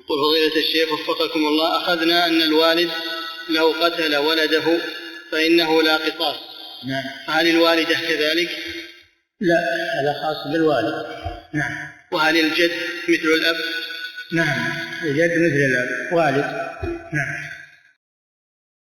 قل فضيلة الشيخ وفقكم الله، أخذنا أن الوالد لو قتل ولده فإنه لا قصاص. نعم. فهل الوالدة كذلك؟ لا، هذا خاص بالوالد. نعم. وهل الجد مثل الأب؟ نعم، الجد مثل الأب والد. نعم.